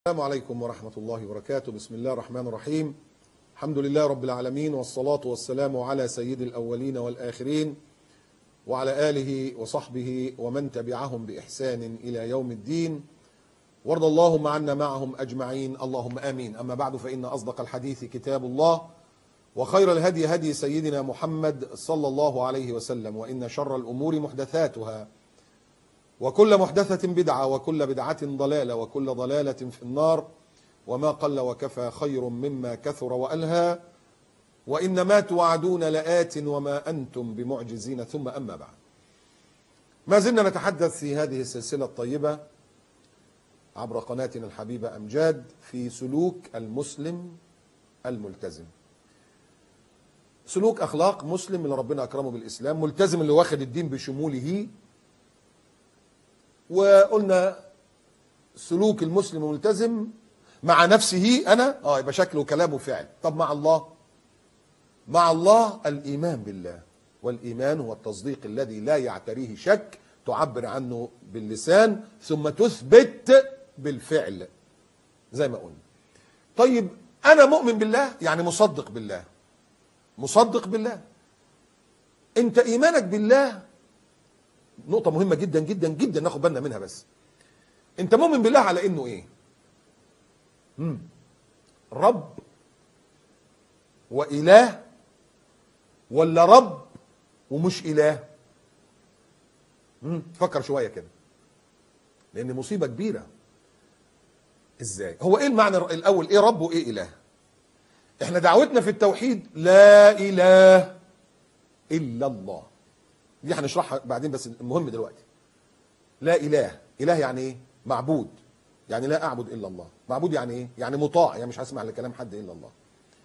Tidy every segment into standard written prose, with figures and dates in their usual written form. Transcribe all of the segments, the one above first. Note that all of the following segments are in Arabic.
السلام عليكم ورحمة الله وبركاته. بسم الله الرحمن الرحيم. الحمد لله رب العالمين، والصلاة والسلام على سيد الأولين والآخرين وعلى آله وصحبه ومن تبعهم بإحسان إلى يوم الدين، وارض اللهم عنا معهم أجمعين، اللهم آمين. أما بعد، فإن أصدق الحديث كتاب الله، وخير الهدي هدي سيدنا محمد صلى الله عليه وسلم، وإن شر الأمور محدثاتها، وكل محدثة بدعة، وكل بدعة ضلالة، وكل ضلالة في النار. وما قل وكفى خير مما كثر وألهى، وإنما توعدون لآت وما أنتم بمعجزين. ثم أما بعد، ما زلنا نتحدث في هذه السلسلة الطيبة عبر قناتنا الحبيبة أمجاد في سلوك المسلم الملتزم. سلوك أخلاق مسلم اللي ربنا أكرمه بالإسلام، ملتزم اللي واخد الدين بشموله. وقلنا سلوك المسلم الملتزم مع نفسه أنا يبقى شكله كلامه فعل. طب مع الله؟ مع الله الإيمان بالله، والإيمان هو التصديق الذي لا يعتريه شك، تعبر عنه باللسان ثم تثبت بالفعل زي ما قلنا. طيب أنا مؤمن بالله، يعني مصدق بالله. مصدق بالله، أنت إيمانك بالله نقطة مهمة جدا جدا جدا ناخد بالنا منها. بس انت مؤمن بالله على انه ايه؟ رب وإله، ولا رب ومش إله؟ فكر شوية كده، لأن مصيبة كبيرة. ازاي؟ هو ايه المعنى الأول؟ ايه رب وايه إله؟ احنا دعوتنا في التوحيد لا إله إلا الله، دي هنشرحها بعدين، بس المهم دلوقتي لا إله. إله يعني إيه؟ معبود، يعني لا أعبد إلا الله. معبود يعني إيه؟ يعني مطاع، يعني مش هسمع لكلام حد إلا الله.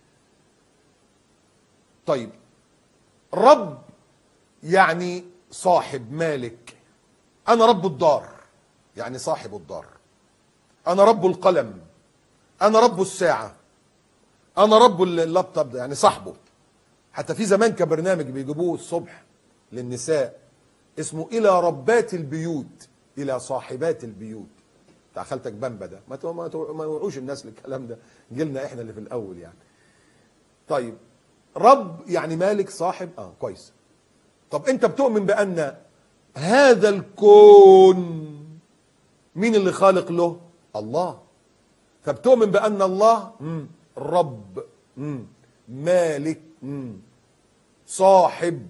طيب رب يعني صاحب، مالك. أنا رب الدار، يعني صاحب الدار. أنا رب القلم، أنا رب الساعة، أنا رب اللابتوب ده، يعني صاحبه. حتى في زمان كبرنامج بيجيبوه الصبح للنساء اسمه إلى ربات البيوت، إلى صاحبات البيوت، بتاع خالتك بامبا ده. ما يوعوش الناس للكلام ده، جيلنا احنا اللي في الأول يعني. طيب رب يعني مالك، صاحب، كويس. طب أنت بتؤمن بأن هذا الكون مين اللي خالق له؟ الله. فبتؤمن بأن الله رب، مالك، صاحب.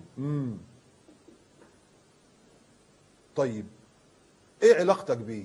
طيب ايه علاقتك بيه؟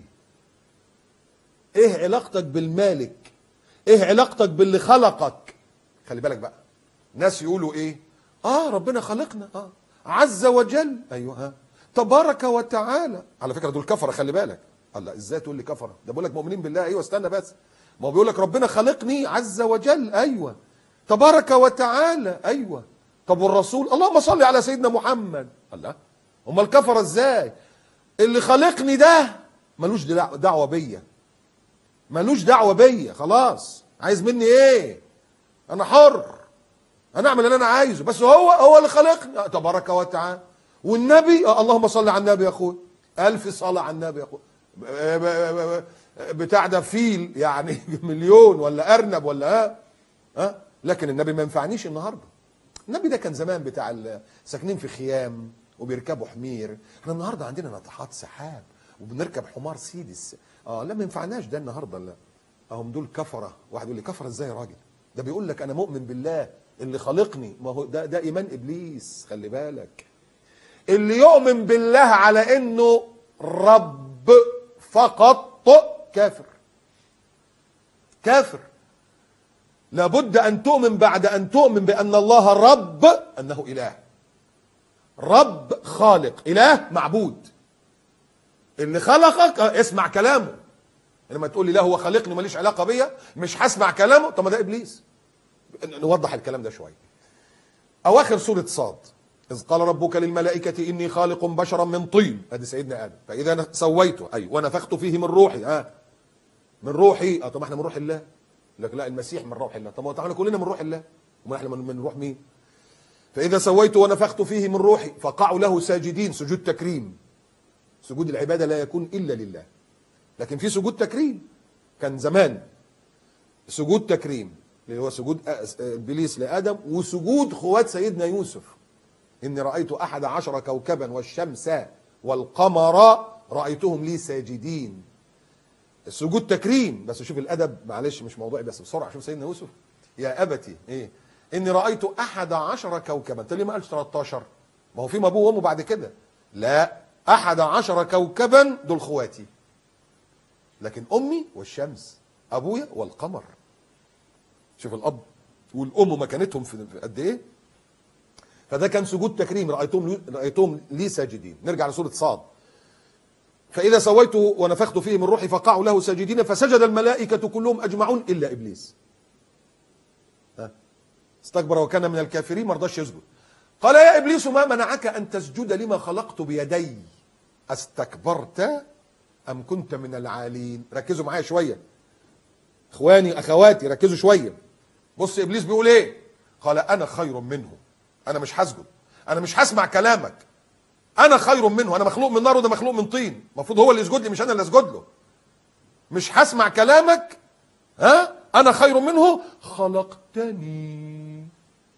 ايه علاقتك بالمالك؟ ايه علاقتك باللي خلقك؟ خلي بالك بقى، ناس يقولوا ايه؟ ربنا خلقنا عز وجل. ايوه تبارك وتعالى. على فكرة دول كفرة، خلي بالك. الله، ازاي تقول لي كفرة؟ ده بقول لك مؤمنين بالله. ايوه استنى بس، ما هو بيقول لك ربنا خلقني عز وجل، ايوه تبارك وتعالى، ايوه. طب والرسول؟ اللهم صل على سيدنا محمد. الله، امال الكفرة ازاي؟ اللي خلقني ده ملوش دعوة بيا، ملوش دعوة بيا، خلاص. عايز مني ايه؟ انا حر، انا اعمل اللي انا عايزه، بس هو اللي خلقني تبارك وتعالى. والنبي اللهم صل على النبي يا اخوي، الف صلاة على النبي يا اخوي. بتاع ده فيل يعني مليون، ولا ارنب، ولا لكن النبي ما ينفعنيش النهارده. النبي ده كان زمان بتاع ساكنين في خيام وبيركبوا حمير. احنا النهارده عندنا ناطحات سحاب وبنركب حمار سيدس. لا ما ينفعناش ده النهارده. لا، هم دول كفره. واحد يقول لي كفره ازاي يا راجل؟ ده بيقول لك انا مؤمن بالله اللي خلقني. ما هو ده ايمان ابليس، خلي بالك. اللي يؤمن بالله على انه رب فقط كافر. كافر. لابد ان تؤمن بعد ان تؤمن بان الله رب انه اله. رب خالق، اله معبود. اللي خلقك اسمع كلامه. لما تقول لي لا هو خلقني ماليش علاقه بيا، مش هسمع كلامه، طب ما ده ابليس. نوضح الكلام ده شويه. اواخر سوره صاد، اذ قال ربك للملائكه اني خالق بشرا من طين، ادي سيدنا ادم، فاذا سويته ونفخت فيه من روحي. من روحي. طب احنا من روح الله. لك لا، المسيح من روح الله. طب احنا كلنا من روح الله، وما احنا من روح مين؟ فاذا سويته ونفخت فيه من روحي فقعوا له ساجدين. سجود تكريم. سجود العباده لا يكون الا لله، لكن في سجود تكريم. كان زمان سجود تكريم اللي هو سجود ابليس لادم، وسجود خوات سيدنا يوسف. اني رايت 11 كوكبا والشمس والقمر رايتهم لي ساجدين. السجود تكريم، بس شوف الادب، معلش مش موضوعي بس بسرعه. شوف سيدنا يوسف، يا ابتي ايه اني رايت 11 كوكبا. انت ليه ما قالش 13؟ ما هو في ابوه وامه بعد كده. لا، 11 كوكبا دول خواتي، لكن امي والشمس، ابويا والقمر. شوف الاب والام مكانتهم في قد ايه. فده كان سجود تكريم، رايتهم لي ساجدين. نرجع لسوره صاد. فاذا سويته ونفخت فيه من روحي فقعوا له ساجدين فسجد الملائكه كلهم اجمعون الا ابليس استكبر وكان من الكافرين، ما رضاش يسجد. قال يا ابليس ما منعك ان تسجد لما خلقت بيدي استكبرت ام كنت من العالين. ركزوا معايا شويه اخواني اخواتي، ركزوا شويه. بص ابليس بيقول ايه؟ قال انا خير منه، انا مش هسجد، انا مش هسمع كلامك، انا خير منه، انا مخلوق من نار وده مخلوق من طين، المفروض هو اللي يسجد لي مش انا اللي اسجد له. مش هسمع كلامك، انا خير منه، خلقتني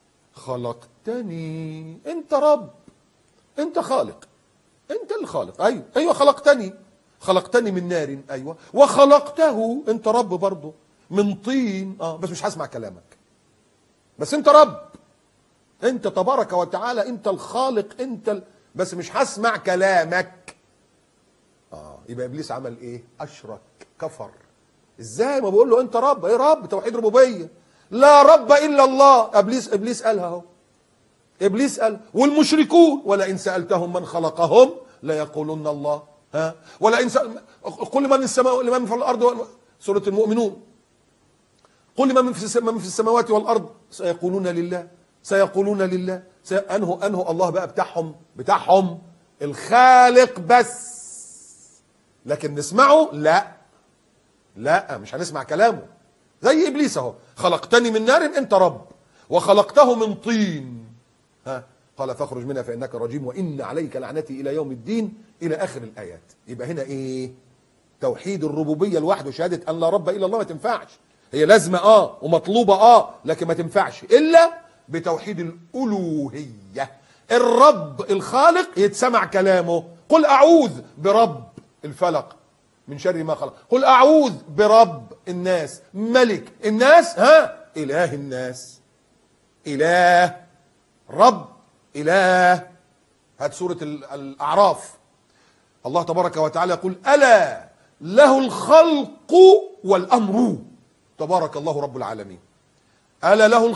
انت رب، انت خالق، انت الخالق. ايوه خلقتني من نار، ايوه، وخلقته انت رب برضه من طين، بس مش هسمع كلامك، بس انت رب، انت تبارك وتعالى، انت الخالق، بس مش هسمع كلامك. يبقى ابليس عمل ايه؟ اشرك، كفر. ازاي؟ ما بقول له انت رب، ايه رب؟ توحيد ربوبيه، لا رب الا الله. ابليس قالها اهو، ابليس قال. والمشركون ولئن سالتهم من خلقهم ليقولن الله. ولئن قل من السماء لمن في الارض، سوره المؤمنون، قل من في السماوات والارض سيقولون لله. انه الله بقى بتاعهم الخالق بس، لكن نسمعه؟ لا مش هنسمع كلامه. زي ابليس اهو، خلقتني من نار انت رب، وخلقته من طين، قال فاخرج منها فانك رجيم وان عليك لعنتي الى يوم الدين، الى اخر الايات. يبقى هنا ايه؟ توحيد الربوبيه لوحده، شهاده ان لا رب الا الله ما تنفعش. هي لازمه ومطلوبه لكن ما تنفعش الا بتوحيد الالوهيه. الرب الخالق يتسمع كلامه. قل اعوذ برب الفلق من شر ما خلق، قل اعوذ برب الناس ملك الناس، اله الناس، اله، رب، اله. هات سوره الاعراف، الله تبارك وتعالى يقول الا له الخلق والامر، تبارك الله رب العالمين. الا له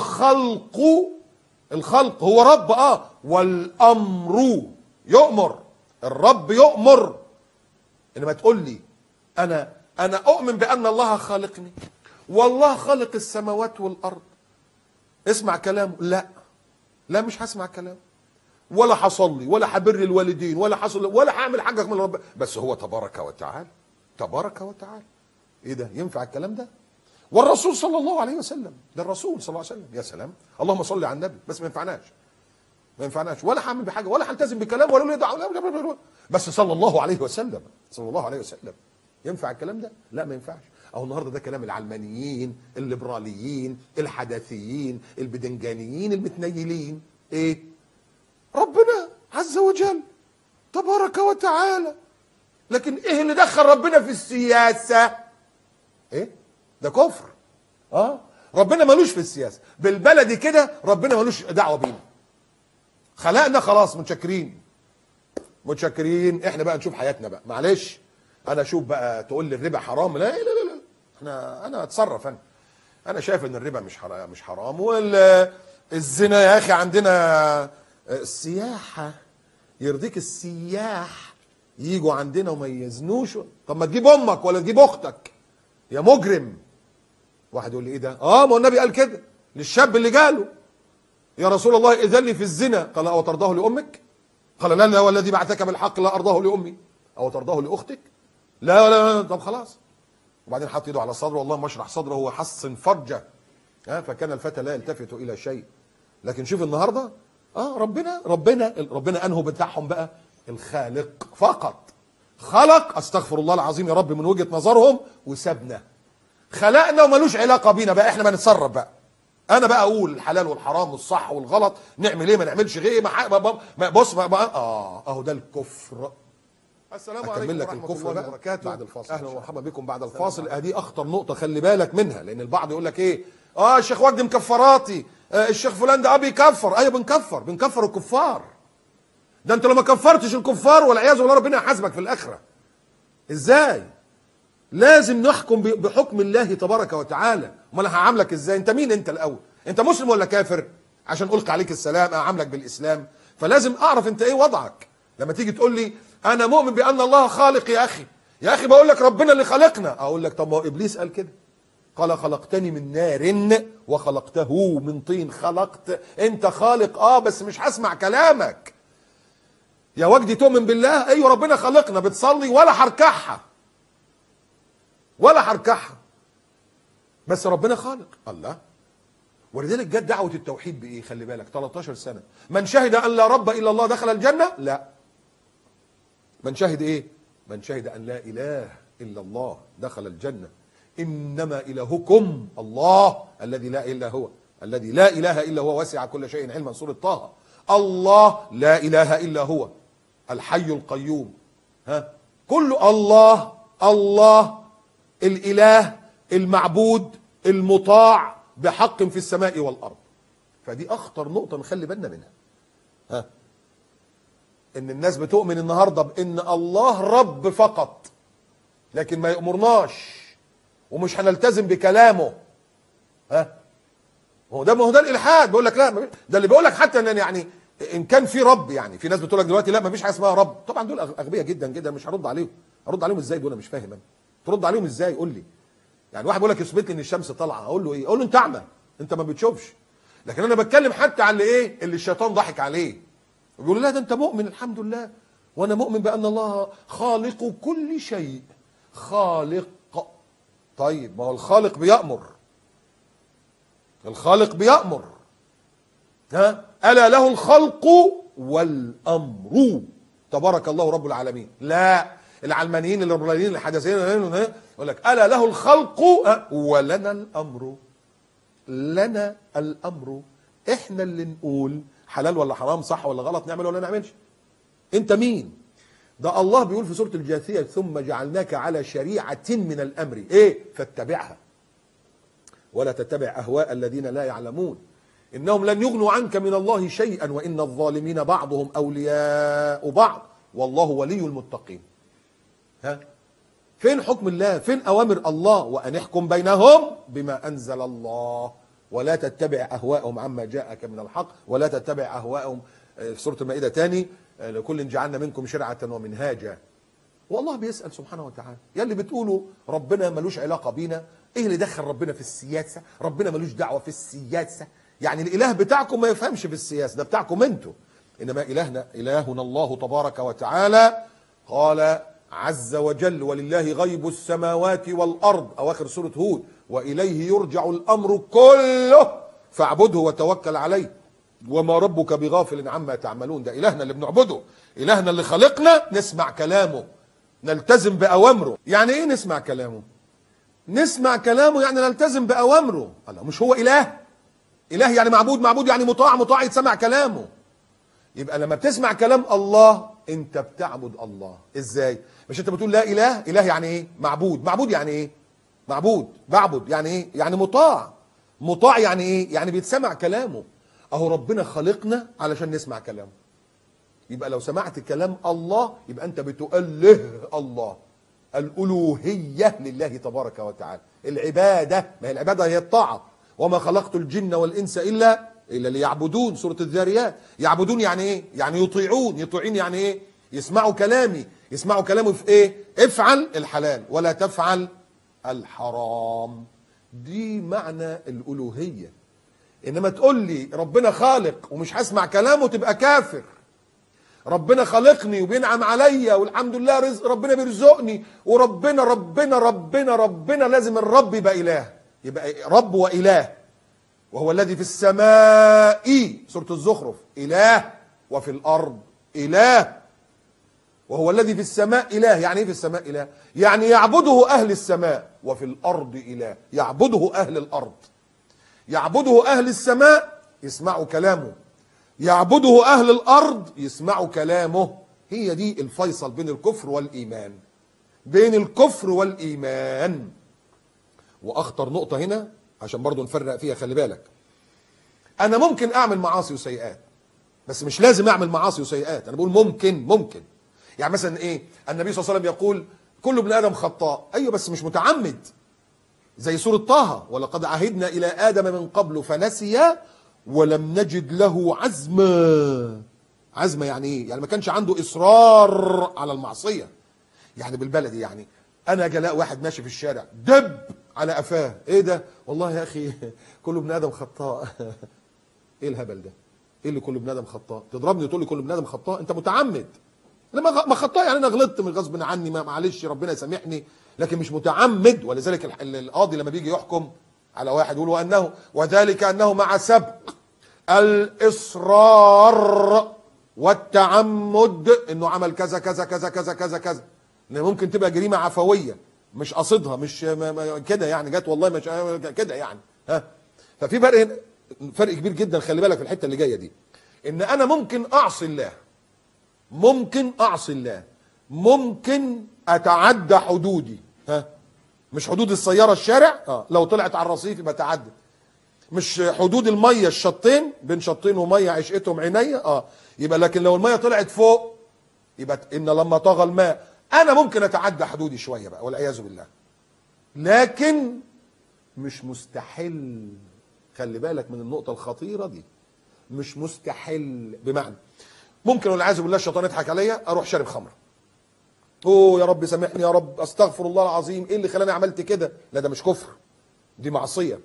الخلق هو رب، والامر يؤمر، الرب يؤمر. انما تقول لي انا اؤمن بان الله خالقني، والله خالق السماوات والارض، اسمع كلامه؟ لا مش هسمع كلامه، ولا هصلي، ولا هبر الوالدين، ولا هعمل حاجه من رب، بس هو تبارك وتعالى. ايه ده؟ ينفع الكلام ده؟ والرسول صلى الله عليه وسلم، ده الرسول صلى الله عليه وسلم، يا سلام، اللهم صل على النبي. بس ما ينفعناش، ولا هعمل بحاجه، ولا هلتزم بكلام، ولا دعوه، بس صلى الله عليه وسلم. ينفع الكلام ده؟ لا ما ينفعش. اهو النهارده ده كلام العلمانيين، الليبراليين، الحداثيين، البدنجانيين، المتنيلين. ايه؟ ربنا عز وجل تبارك وتعالى، لكن ايه اللي دخل ربنا في السياسه؟ ايه ده؟ كفر. ربنا ملوش في السياسه، بالبلدي كده ربنا ملوش دعوه بينا. خلقنا خلاص، متشكرين، احنا بقى نشوف حياتنا بقى. معلش انا اشوف بقى، تقول لي الربا حرام، لا انا اتصرف. انا شايف ان الربا مش حرام، والزنا يا اخي عندنا السياحه، يرضيك السياح يجوا عندنا وما يزنوش؟ طب ما تجيب امك ولا تجيب اختك يا مجرم. واحد يقول لي ايه ده؟ ما هو النبي قال كده للشاب اللي جاله، يا رسول الله اذن لي في الزنا، قال او ترضاه لامك؟ قال لا والذي بعثك بالحق لا ارضاه لامي. او ترضاه لاختك؟ لا. طب خلاص. وبعدين حط ايده على صدره، والله اشرح صدره وحصن فرجه، فكان الفتى لا يلتفت الى شيء. لكن شوف النهارده ربنا انه بتاعهم بقى الخالق فقط. خلق، استغفر الله العظيم يا رب من وجهه نظرهم، وسابنا خلقنا وملوش علاقه بينا بقى، احنا ما نتصرف بقى. انا بقى اقول الحلال والحرام والصح والغلط، نعمل ايه ما نعملش ايه، بص اهو ده الكفر. السلام عليكم ورحمة الله وبركاته. بعد الفاصل اهلا ومرحبا بكم بعد الفاصل. ادي اخطر نقطه خلي بالك منها، لان البعض يقول لك ايه، الشيخ وجدي مكفراتي، الشيخ فلان ده بيكفر. ايوه بنكفر الكفار. ده انت لو ما كفرتش الكفار والعياذ بالله ربنا يحاسبك في الاخره. ازاي؟ لازم نحكم بحكم الله تبارك وتعالى. امال انا هعاملك ازاي؟ انت مين انت الاول؟ انت مسلم ولا كافر؟ عشان القي عليك السلام اعاملك بالاسلام. فلازم اعرف انت ايه وضعك. لما تيجي تقول لي انا مؤمن بان الله خالق، يا اخي بقول لك ربنا اللي خلقنا. اقول لك طب ما هو ابليس قال كده، قال خلقتني من نار وخلقته من طين. انت خالق بس مش هسمع كلامك. يا وجدي تؤمن بالله؟ ايوه ربنا خلقنا. بتصلي ولا هركعها بس ربنا خالق. الله. ولذلك جت دعوه التوحيد بايه؟ خلي بالك 13 سنه. من شهد ان لا رب الا الله دخل الجنه؟ لا. من شهد ايه؟ من شهد ان لا اله الا الله دخل الجنه. انما الهكم الله الذي لا اله الا هو وسع كل شيء علما. سوره طه. الله لا اله الا هو الحي القيوم. كل الله الاله المعبود المطاع بحق في السماء والارض. فدي اخطر نقطه نخلي بالنا منها. ان الناس بتؤمن النهارده بان الله رب فقط، لكن ما يأمرناش ومش هنلتزم بكلامه. ما هو ده الالحاد. بيقول لك لا، ده اللي بيقول لك حتى ان يعني ان كان في رب، يعني في ناس بتقول لك دلوقتي لا ما فيش حاجه اسمها رب. طبعا دول اغبياء جدا جدا، مش هرد عليهم. هرد عليهم ازاي دول؟ انا مش فاهم. انا ترد عليهم ازاي؟ قول لي. يعني واحد بيقول لك اثبت لي ان الشمس طالعه، اقول له ايه؟ اقول له انت اعمى، انت ما بتشوفش. لكن انا بتكلم حتى على اللي الشيطان ضحك عليه وبيقول لا ده انت مؤمن الحمد لله، وانا مؤمن بان الله خالق كل شيء. خالق. طيب ما هو الخالق بيأمر. ألا له الخلق والأمر تبارك الله رب العالمين. لا، العلمانيين الليبراليين الحداثيين يقول لك ألا له الخلق ولنا الأمر. لنا الأمر، احنا اللي نقول حلال ولا حرام، صح ولا غلط، نعمل ولا نعملش. انت مين؟ ده الله بيقول في سورة الجاثية ثم جعلناك على شريعة من الأمر فاتبعها ولا تتبع أهواء الذين لا يعلمون إنهم لن يغنوا عنك من الله شيئا وإن الظالمين بعضهم أولياء بعض والله ولي المتقين. فين حكم الله؟ فين أوامر الله؟ وأن احكم بينهم بما أنزل الله ولا تتبع أهواءهم عما جاءك من الحق ولا تتبع أهواءهم. في سورة المائدة تاني لكل جعلنا منكم شرعة ومنهاجا. والله بيسأل سبحانه وتعالى يا اللي بتقولوا ربنا ملوش علاقة بينا، ايه اللي دخل ربنا في السياسة؟ ربنا ملوش دعوة في السياسة. يعني الاله بتاعكم ما يفهمش في السياسة، ده بتاعكم انتوا. انما الهنا الله تبارك وتعالى قال عز وجل ولله غيب السماوات والارض، اواخر سورة هود، واليه يرجع الامر كله فاعبده وتوكل عليه وما ربك بغافل عما تعملون. ده إلهنا اللي بنعبده، إلهنا اللي خلقنا، نسمع كلامه نلتزم بأوامره. يعني إيه نسمع كلامه؟ نسمع كلامه يعني نلتزم بأوامره. الله، مش هو إله؟ إله يعني معبود يعني مطاع يتسمع كلامه. يبقى لما بتسمع كلام الله أنت بتعبد الله. إزاي؟ مش أنت بتقول لا إله؟ إله يعني إيه؟ معبود يعني إيه؟ بعبد يعني إيه؟ يعني مطاع يعني إيه؟ يعني بيتسمع كلامه. اهو ربنا خلقنا علشان نسمع كلامه. يبقى لو سمعت كلام الله يبقى انت بتؤله الله. الالوهيه لله تبارك وتعالى. العباده، ما هي العباده هي الطاعه. وما خلقت الجن والانس الا ليعبدون. سوره الذاريات. يعبدون يعني ايه؟ يعني يطيعون يعني ايه؟ يسمعوا كلامي في ايه؟ افعل الحلال ولا تفعل الحرام. دي معنى الالوهيه. انما تقول لي ربنا خالق ومش هسمع كلامه تبقى كافر. ربنا خلقني وبينعم عليا والحمد لله ربنا بيرزقني وربنا لازم الرب يبقى اله. يبقى رب واله. وهو الذي في السماء سورة الزخرف اله وفي الارض اله. وهو الذي في السماء إله. يعني ايه في السماء إله؟ يعني يعبده أهل السماء، وفي الأرض إله، يعبده أهل الأرض. يعبده أهل السماء يسمعوا كلامه، يعبده أهل الأرض يسمعوا كلامه. هي دي الفيصل بين الكفر والإيمان، بين الكفر والإيمان. وأخطر نقطة هنا عشان برضو نفرق فيها، خلي بالك، أنا ممكن أعمل معاصي وسيئات، بس مش لازم أعمل معاصي وسيئات. أنا بقول ممكن. يعني مثلا إيه؟ النبي صلى الله عليه وسلم يقول كل ابن آدم خطاء. أيوه بس مش متعمد، زي سورة طه، ولقد عهدنا إلى آدم من قبل فنسي ولم نجد له عزما. عزمة يعني ايه؟ يعني ما كانش عنده إصرار على المعصية. يعني بالبلدي، يعني أنا جلاء واحد ماشي في الشارع دب على قفاه، ايه ده؟ والله يا أخي كل ابن آدم خطاء. ايه الهبل ده؟ ايه اللي كل ابن آدم خطاء؟ تضربني وتقول لي كل ابن آدم خطاء؟ أنت متعمد. لما ما خطاء يعني أنا غلطت من غصب عني، معلش ربنا يسامحني، لكن مش متعمد. ولذلك القاضي لما بيجي يحكم على واحد يقول وأنه وذلك أنه مع سبق الإصرار والتعمد انه عمل كذا كذا كذا كذا كذا كذا. ان ممكن تبقى جريمه عفويه مش قصدها، مش كده يعني، جت والله مش كده يعني. ها، ففي فرق كبير جدا، خلي بالك في الحته اللي جايه دي، ان انا ممكن اعصي الله، ممكن اتعدى حدودي. ها، مش حدود السياره الشارع، لو طلعت على الرصيف يبقى تعدى. مش حدود الميه الشطين، بين شطين وميه عشقتهم عينيا، يبقى. لكن لو الميه طلعت فوق يبقى ان لما طغى الماء، انا ممكن اتعدى حدودي شويه بقى والعياذ بالله، لكن مش مستحيل. خلي بالك من النقطه الخطيره دي، مش مستحيل. بمعنى ممكن والعياذ بالله الشيطان يضحك عليا، اروح شارب خمره، اوه يا رب سامحني، يا رب استغفر الله العظيم، ايه اللي خلاني عملت كده؟ لا ده مش كفر، دي معصيه،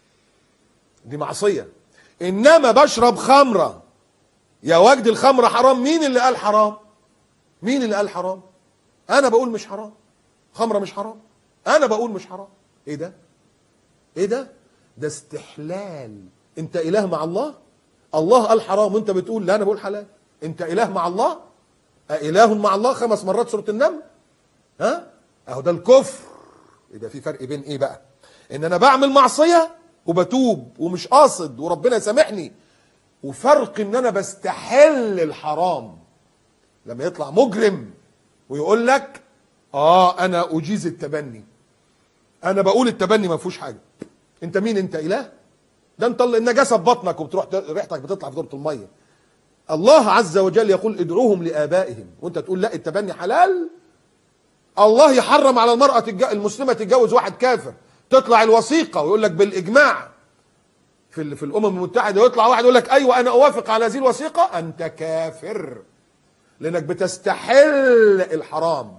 دي معصيه. انما بشرب خمره، يا وجد الخمره حرام. مين اللي قال حرام؟ مين اللي قال حرام؟ انا بقول مش حرام. خمره مش حرام، انا بقول مش حرام. ايه ده؟ ايه ده؟ ده استحلال. انت اله مع الله؟ الله قال حرام وانت بتقول لا انا بقول حلال. انت اله مع الله؟ اله مع الله 5 مرات سوره النمل. ها، اهو ده الكفر. يبقى في فرق بين ايه بقى؟ ان انا بعمل معصيه وبتوب ومش قاصد وربنا يسامحني، وفرق ان انا بستحل الحرام. لما يطلع مجرم ويقول لك انا اجيز التبني، انا بقول التبني ما فيهوش حاجه. انت مين؟ انت اله؟ ده انت النجاسه في بطنك وبتروح ريحتك بتطلع في دورة الميه. الله عز وجل يقول ادعوهم لآبائهم، وانت تقول لا التبني حلال. الله يحرم على المرأة المسلمة تتجوز واحد كافر، تطلع الوثيقة ويقول لك بالإجماع في الأمم المتحدة، ويطلع واحد يقول لك أيوة أنا أوافق على هذه الوثيقة، أنت كافر، لأنك بتستحل الحرام.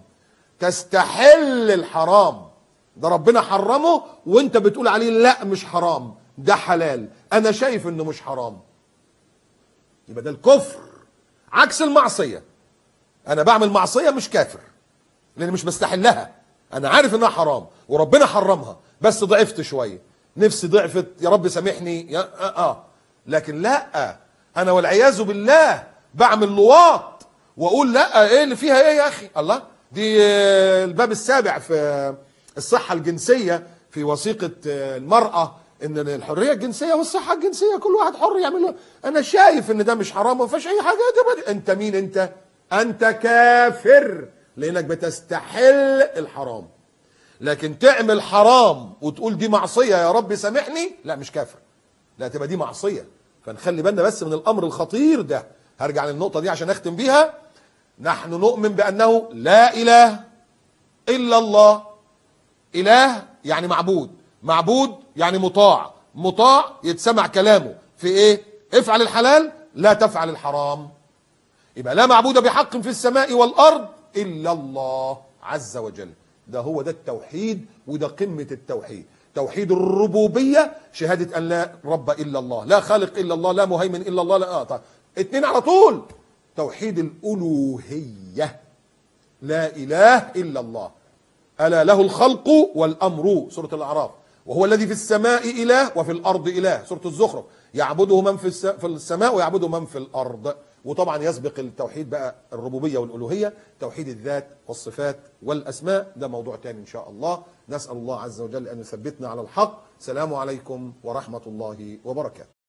تستحل الحرام، ده ربنا حرمه وانت بتقول عليه لا مش حرام، ده حلال، أنا شايف إنه مش حرام. يبقى ده الكفر، عكس المعصية. أنا بعمل معصية مش كافر، لأن مش بستحلها، أنا عارف إنها حرام وربنا حرمها، بس ضعفت شوية، نفسي ضعفت، يا رب سامحني لكن لا، أنا والعياذ بالله بعمل لواط وأقول لا، إيه اللي فيها إيه يا أخي؟ الله، دي الباب السابع في الصحة الجنسية في وثيقة المرأة، ان الحريه الجنسيه والصحه الجنسيه كل واحد حر يعمله. انا شايف ان ده مش حرام وما فيش اي حاجه. انت مين؟ انت كافر، لانك بتستحل الحرام. لكن تعمل حرام وتقول دي معصيه يا رب سامحني، لا مش كافر، لا تبقى دي معصيه. فنخلي بالنا بس من الامر الخطير ده. هرجع للنقطه دي عشان اختم بيها. نحن نؤمن بانه لا اله الا الله. اله يعني معبود، معبود يعني مطاع، مطاع يتسمع كلامه في ايه؟ افعل الحلال لا تفعل الحرام. يبقى لا معبود بحق في السماء والارض الا الله عز وجل. ده هو ده التوحيد، وده قمة التوحيد. توحيد الربوبية، شهادة ان لا رب الا الله، لا خالق الا الله، لا مهيمن الا الله، لا طيب. 2 على طول، توحيد الالوهية، لا اله الا الله، ألا له الخلق والأمر، سورة الأعراف. وهو الذي في السماء إله وفي الأرض إله، سورة الزخرف. يعبده من في السماء ويعبده من في الأرض. وطبعا يسبق التوحيد بقى الربوبية والألوهية توحيد الذات والصفات والأسماء، ده موضوع تاني إن شاء الله. نسأل الله عز وجل أن يثبتنا على الحق. سلام عليكم ورحمة الله وبركاته.